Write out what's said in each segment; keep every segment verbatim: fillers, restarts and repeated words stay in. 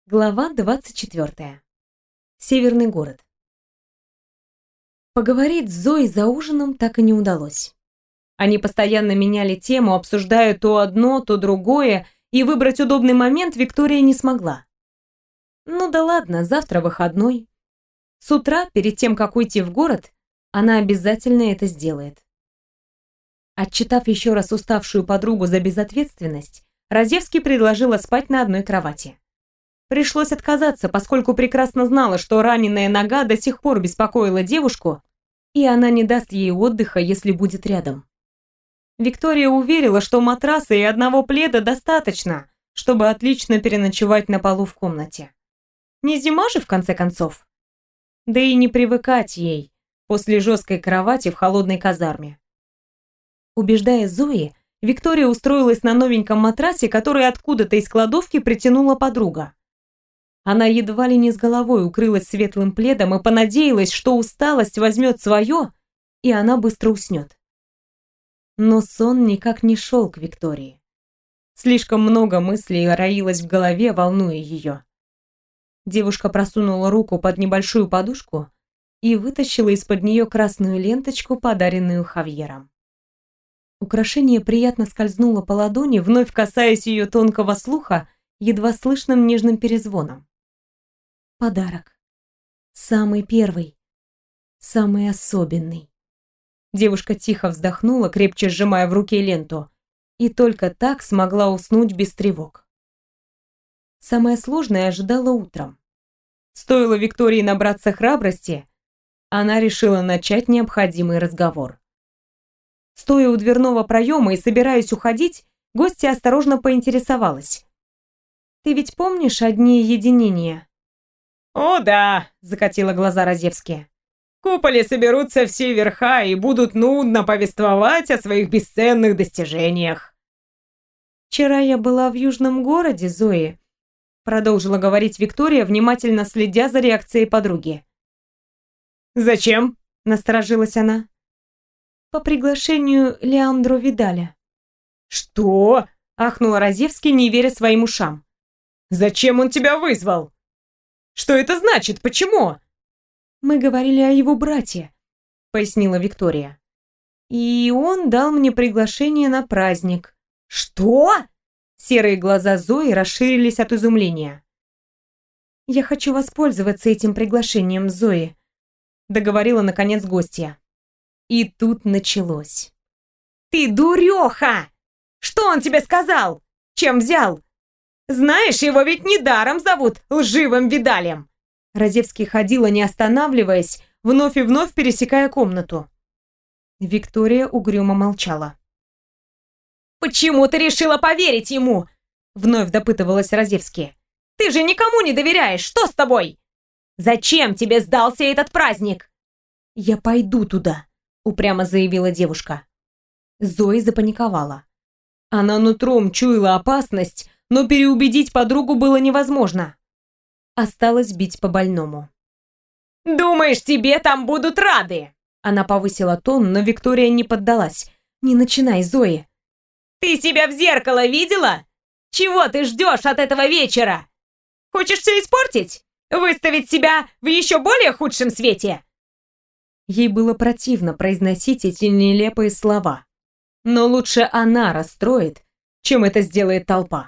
Глава двадцать четвёртая. Северный город. Поговорить с Зоей за ужином так и не удалось. Они постоянно меняли тему, обсуждая то одно, то другое, и выбрать удобный момент Виктория не смогла. Ну да ладно, завтра выходной. С утра, перед тем, как уйти в город, она обязательно это сделает. Отчитав еще раз уставшую подругу за безответственность, Разевский предложила спать на одной кровати. Пришлось отказаться, поскольку прекрасно знала, что раненая нога до сих пор беспокоила девушку, и она не даст ей отдыха, если будет рядом. Виктория уверила, что матраса и одного пледа достаточно, чтобы отлично переночевать на полу в комнате. Не зима же, в конце концов. Да и не привыкать ей после жесткой кровати в холодной казарме. Убеждая Зои, Виктория устроилась на новеньком матрасе, который откуда-то из кладовки притянула подруга. Она едва ли не с головой укрылась светлым пледом и понадеялась, что усталость возьмет свое, и она быстро уснет. Но сон никак не шел к Виктории. Слишком много мыслей роилось в голове, волнуя ее. Девушка просунула руку под небольшую подушку и вытащила из-под нее красную ленточку, подаренную Хавьером. Украшение приятно скользнуло по ладони, вновь касаясь ее тонкого слуха едва слышным нежным перезвоном. Подарок. Самый первый. Самый особенный. Девушка тихо вздохнула, крепче сжимая в руке ленту, и только так смогла уснуть без тревог. Самое сложное ожидало утром. Стоило Виктории набраться храбрости, она решила начать необходимый разговор. Стоя у дверного проема и собираясь уходить, гостья осторожно поинтересовалась. «Ты ведь помнишь о дне единения?» «О да!» – закатила глаза Разевский. «В куполе соберутся все верха и будут нудно повествовать о своих бесценных достижениях». «Вчера я была в южном городе, Зои», – продолжила говорить Виктория, внимательно следя за реакцией подруги. «Зачем?» – насторожилась она. «По приглашению Леандро Видаля». «Что?» – ахнула Разевский, не веря своим ушам. «Зачем он тебя вызвал? Что это значит? Почему?» «Мы говорили о его брате», — пояснила Виктория. «И он дал мне приглашение на праздник». «Что?» Серые глаза Зои расширились от изумления. «Я хочу воспользоваться этим приглашением, Зои», — договорила наконец гостья. И тут началось. «Ты дуреха! Что он тебе сказал? Чем взял? Знаешь, его ведь недаром зовут лживым Видалем!» Разевский ходила, не останавливаясь, вновь и вновь пересекая комнату. Виктория угрюмо молчала. «Почему ты решила поверить ему?» Вновь допытывалась Разевский. «Ты же никому не доверяешь, что с тобой? Зачем тебе сдался этот праздник?» «Я пойду туда», — упрямо заявила девушка. Зои запаниковала. Она нутром чуяла опасность, но переубедить подругу было невозможно. Осталось бить по больному. «Думаешь, тебе там будут рады?» Она повысила тон, но Виктория не поддалась. «Не начинай, Зои!» «Ты себя в зеркало видела? Чего ты ждешь от этого вечера? Хочешь все испортить? Выставить себя в еще более худшем свете?» Ей было противно произносить эти нелепые слова. Но лучше она расстроит, чем это сделает толпа.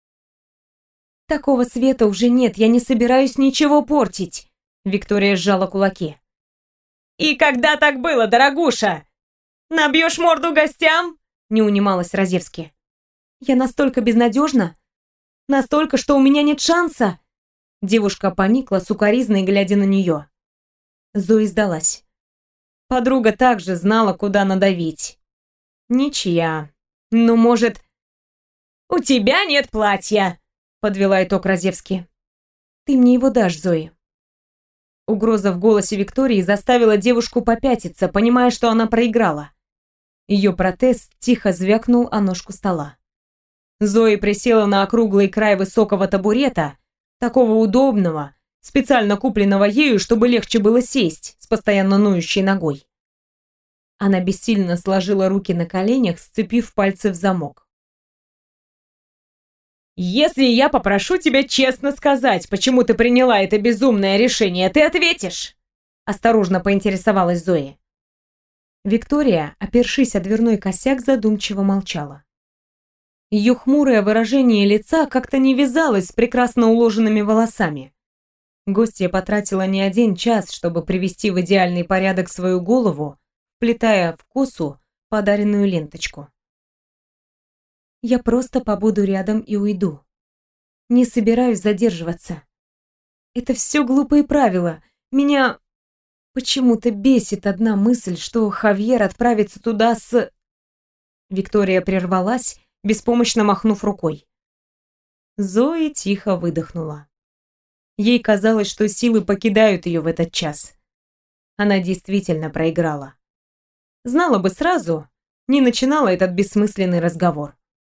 «Такого света уже нет, я не собираюсь ничего портить!» Виктория сжала кулаки. «И когда так было, дорогуша? Набьешь морду гостям?» Не унималась Разевский. «Я настолько безнадежна? Настолько, что у меня нет шанса?» Девушка поникла, сукоризной глядя на нее. Зои сдалась. Подруга также знала, куда надавить. Ничья. Ну, может... «У тебя нет платья!» Подвела итог Разевский. «Ты мне его дашь, Зои». Угроза в голосе Виктории заставила девушку попятиться, понимая, что она проиграла. Ее протез тихо звякнул о ножку стола. Зои присела на округлый край высокого табурета, такого удобного, специально купленного ею, чтобы легче было сесть с постоянно ноющей ногой. Она бессильно сложила руки на коленях, сцепив пальцы в замок. Если я попрошу тебя честно сказать, почему ты приняла это безумное решение, ты ответишь?» Осторожно поинтересовалась Зои. Виктория, опершись о дверной косяк, задумчиво молчала. Ее хмурое выражение лица как-то не вязалось с прекрасно уложенными волосами. Гостья потратила не один час, чтобы привести в идеальный порядок свою голову, вплетая в косу подаренную ленточку. «Я просто побуду рядом и уйду. Не собираюсь задерживаться. Это все глупые правила. Меня почему-то бесит одна мысль, что Хавьер отправится туда с...» Виктория прервалась, беспомощно махнув рукой. Зои тихо выдохнула. Ей казалось, что силы покидают ее в этот час. Она действительно проиграла. Знала бы сразу, не начинала этот бессмысленный разговор.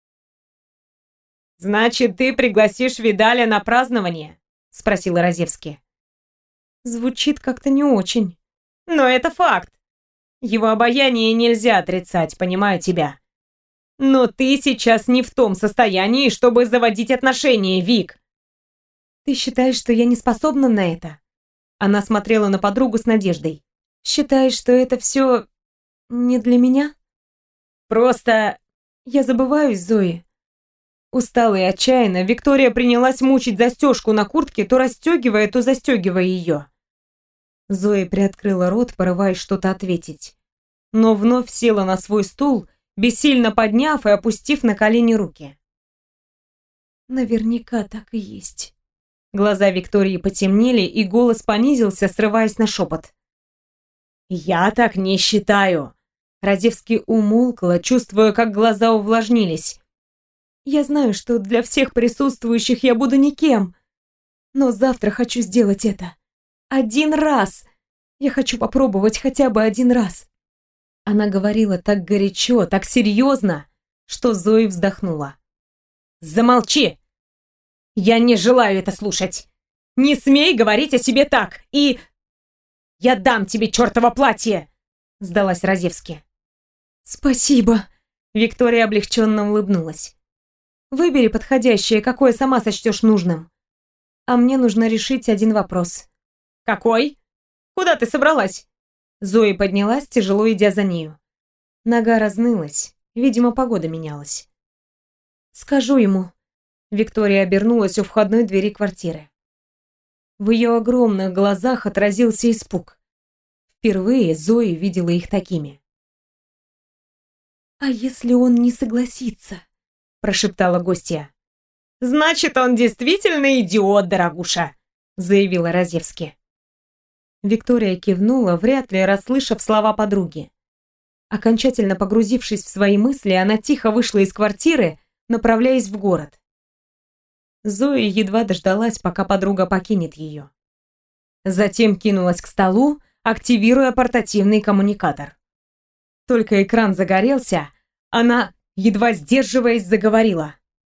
«Значит, ты пригласишь Видаля на празднование?» — спросил Розевский. Звучит как-то не очень. «Но это факт. Его обаяние нельзя отрицать, понимаю тебя. Но ты сейчас не в том состоянии, чтобы заводить отношения, Вик». «Ты считаешь, что я не способна на это?» Она смотрела на подругу с надеждой. «Считаешь, что это все не для меня?» «Просто...» «Я забываюсь, Зои». Устала и отчаянно, Виктория принялась мучить застежку на куртке, то расстегивая, то застегивая ее. Зоя приоткрыла рот, порываясь что-то ответить, но вновь села на свой стул, бессильно подняв и опустив на колени руки. Наверняка так и есть. Глаза Виктории потемнели, и голос понизился, срываясь на шепот. «Я так не считаю!» Розевский умолкла, чувствуя, как глаза увлажнились. «Я знаю, что для всех присутствующих я буду никем, но завтра хочу сделать это. Один раз! Я хочу попробовать хотя бы один раз!» Она говорила так горячо, так серьезно, что Зои вздохнула. «Замолчи! Я не желаю это слушать! Не смей говорить о себе так! И... я дам тебе чертово платье!» Сдалась Розевский. «Спасибо!» Виктория облегченно улыбнулась. «Выбери подходящее, какое сама сочтешь нужным. А мне нужно решить один вопрос». «Какой? Куда ты собралась?» Зои поднялась, тяжело идя за нею. Нога разнылась, видимо, погода менялась. «Скажу ему». Виктория обернулась у входной двери квартиры. В ее огромных глазах отразился испуг. Впервые Зои видела их такими. «А если он не согласится?» прошептала гостья. «Значит, он действительно идиот, дорогуша», заявила Розевский. Виктория кивнула, вряд ли расслышав слова подруги. Окончательно погрузившись в свои мысли, она тихо вышла из квартиры, направляясь в город. Зоя едва дождалась, пока подруга покинет ее. Затем кинулась к столу, активируя портативный коммуникатор. Только экран загорелся, она, едва сдерживаясь, заговорила.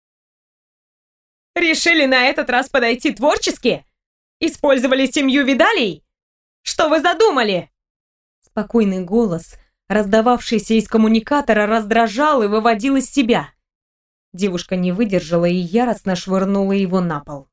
«Решили на этот раз подойти творчески? Использовали семью Видалей? Что вы задумали?» Спокойный голос, раздававшийся из коммуникатора, раздражал и выводил из себя. Девушка не выдержала и яростно швырнула его на пол.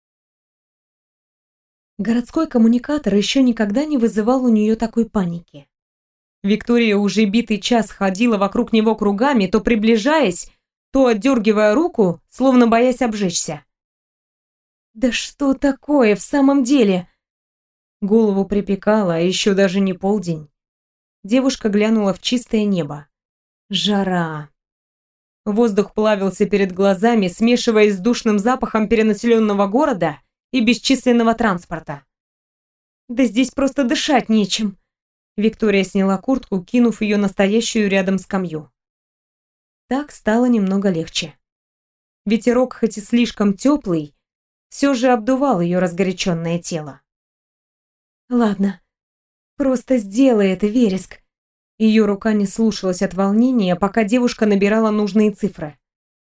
Городской коммуникатор еще никогда не вызывал у нее такой паники. Виктория уже битый час ходила вокруг него кругами, то приближаясь, то отдергивая руку, словно боясь обжечься. «Да что такое в самом деле?» Голову припекало, а еще даже не полдень. Девушка глянула в чистое небо. Жара. Воздух плавился перед глазами, смешиваясь с душным запахом перенаселенного города и бесчисленного транспорта. «Да здесь просто дышать нечем!» Виктория сняла куртку, кинув ее на стоящую рядом скамью. Так стало немного легче. Ветерок, хоть и слишком теплый, все же обдувал ее разгоряченное тело. «Ладно, просто сделай это, Вереск!» Ее рука не слушалась от волнения, пока девушка набирала нужные цифры.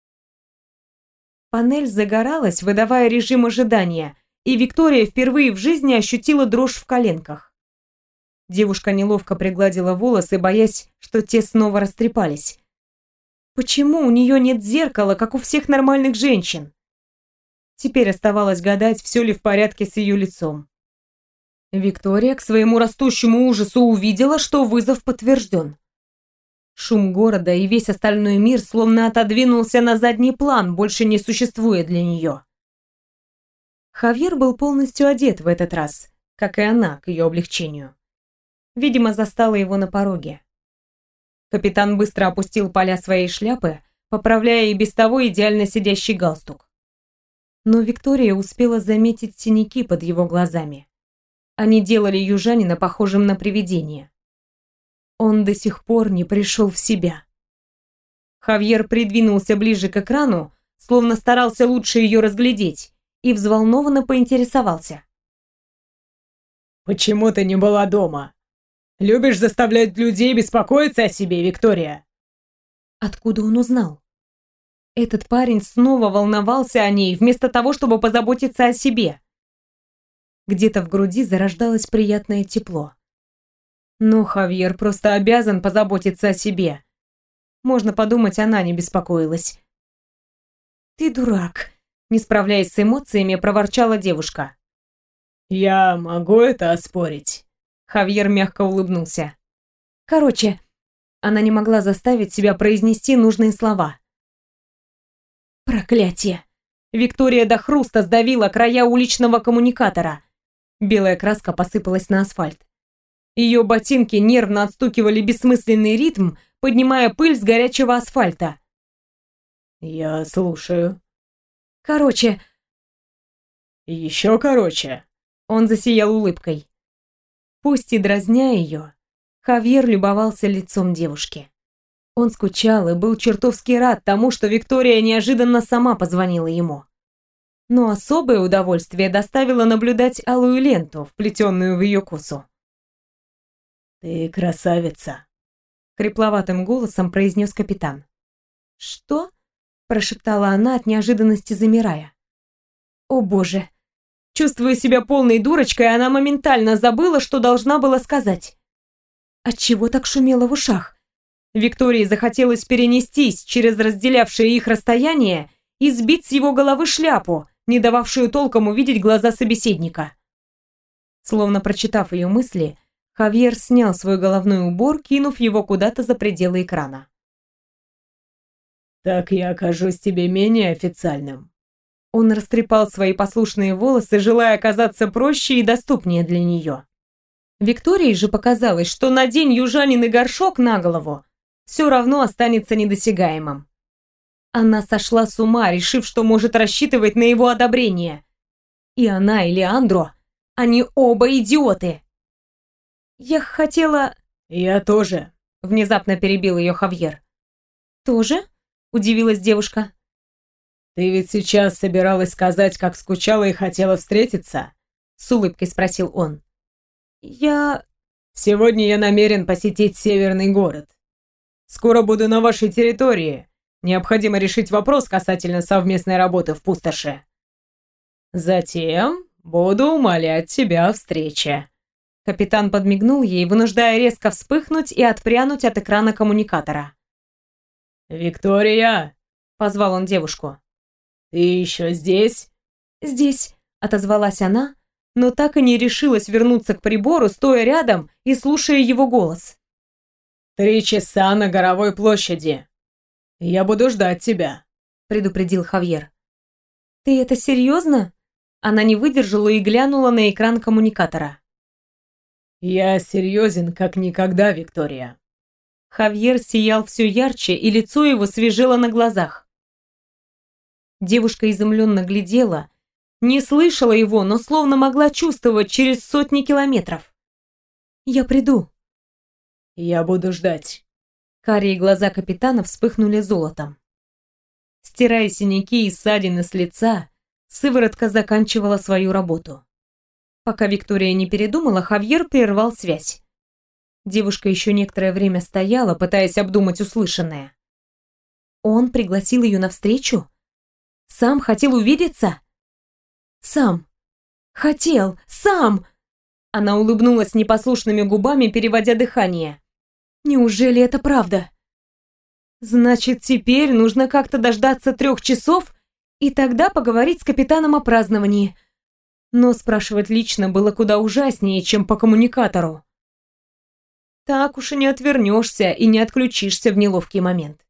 Панель загоралась, выдавая режим ожидания, и Виктория впервые в жизни ощутила дрожь в коленках. Девушка неловко пригладила волосы, боясь, что те снова растрепались. Почему у нее нет зеркала, как у всех нормальных женщин? Теперь оставалось гадать, все ли в порядке с ее лицом. Виктория к своему растущему ужасу увидела, что вызов подтвержден. Шум города и весь остальной мир словно отодвинулся на задний план, больше не существуя для нее. Хавьер был полностью одет в этот раз, как и она, к ее облегчению. Видимо, застала его на пороге. Капитан быстро опустил поля своей шляпы, поправляя и без того идеально сидящий галстук. Но Виктория успела заметить синяки под его глазами. Они делали южанина похожим на привидение. Он до сих пор не пришел в себя. Хавьер придвинулся ближе к экрану, словно старался лучше ее разглядеть, и взволнованно поинтересовался. «Почему ты не была дома? Любишь заставлять людей беспокоиться о себе, Виктория?» Откуда он узнал? Этот парень снова волновался о ней, вместо того, чтобы позаботиться о себе. Где-то в груди зарождалось приятное тепло. Но Хавьер просто обязан позаботиться о себе. Можно подумать, она не беспокоилась. «Ты дурак», — не справляясь с эмоциями, проворчала девушка. «Я могу это оспорить?» Хавьер мягко улыбнулся. Короче, она не могла заставить себя произнести нужные слова. Проклятие! Виктория до хруста сдавила края уличного коммуникатора. Белая краска посыпалась на асфальт. Ее ботинки нервно отстукивали бессмысленный ритм, поднимая пыль с горячего асфальта. «Я слушаю». Короче... «Еще короче». Он засиял улыбкой. Пусть и дразня ее, Хавьер любовался лицом девушки. Он скучал и был чертовски рад тому, что Виктория неожиданно сама позвонила ему. Но особое удовольствие доставило наблюдать алую ленту, вплетенную в ее косу. «Ты красавица», — хрипловатым голосом произнес капитан. «Что?» — прошептала она от неожиданности, замирая. «О боже!» Чувствуя себя полной дурочкой, она моментально забыла, что должна была сказать. Отчего так шумело в ушах? Виктории захотелось перенестись через разделявшее их расстояние и сбить с его головы шляпу, не дававшую толком увидеть глаза собеседника. Словно прочитав ее мысли, Хавьер снял свой головной убор, кинув его куда-то за пределы экрана. «Так я окажусь тебе менее официальным». Он растрепал свои послушные волосы, желая оказаться проще и доступнее для нее. Виктории же показалось, что надень южанин и горшок на голову, все равно останется недосягаемым. Она сошла с ума, решив, что может рассчитывать на его одобрение. И она, и Леандро, они оба идиоты. «Я хотела...» «Я тоже», — внезапно перебил ее Хавьер. «Тоже?» — удивилась девушка. «Ты ведь сейчас собиралась сказать, как скучала и хотела встретиться?» — с улыбкой спросил он. «Я...» «Сегодня я намерен посетить северный город. Скоро буду на вашей территории. Необходимо решить вопрос касательно совместной работы в пустоши. Затем буду умолять тебя о встрече». Капитан подмигнул ей, вынуждая резко вспыхнуть и отпрянуть от экрана коммуникатора. «Виктория!» — позвал он девушку. «Ты еще здесь?» «Здесь», — отозвалась она, но так и не решилась вернуться к прибору, стоя рядом и слушая его голос. «Три часа на Горовой площади. Я буду ждать тебя», — предупредил Хавьер. «Ты это серьезно?» Она не выдержала и глянула на экран коммуникатора. «Я серьезен, как никогда, Виктория». Хавьер сиял все ярче, и лицо его свежело на глазах. Девушка изумленно глядела, не слышала его, но словно могла чувствовать через сотни километров. «Я приду». «Я буду ждать». Карие глаза капитана вспыхнули золотом. Стирая синяки и ссадины с лица, сыворотка заканчивала свою работу. Пока Виктория не передумала, Хавьер прервал связь. Девушка еще некоторое время стояла, пытаясь обдумать услышанное. Он пригласил ее навстречу? Сам хотел увидеться? Сам. Хотел. Сам. Она улыбнулась непослушными губами, переводя дыхание. Неужели это правда? Значит, теперь нужно как-то дождаться трех часов И тогда поговорить с капитаном о праздновании. Но спрашивать лично было куда ужаснее, чем по коммуникатору. Так уж и не отвернешься и не отключишься в неловкий момент.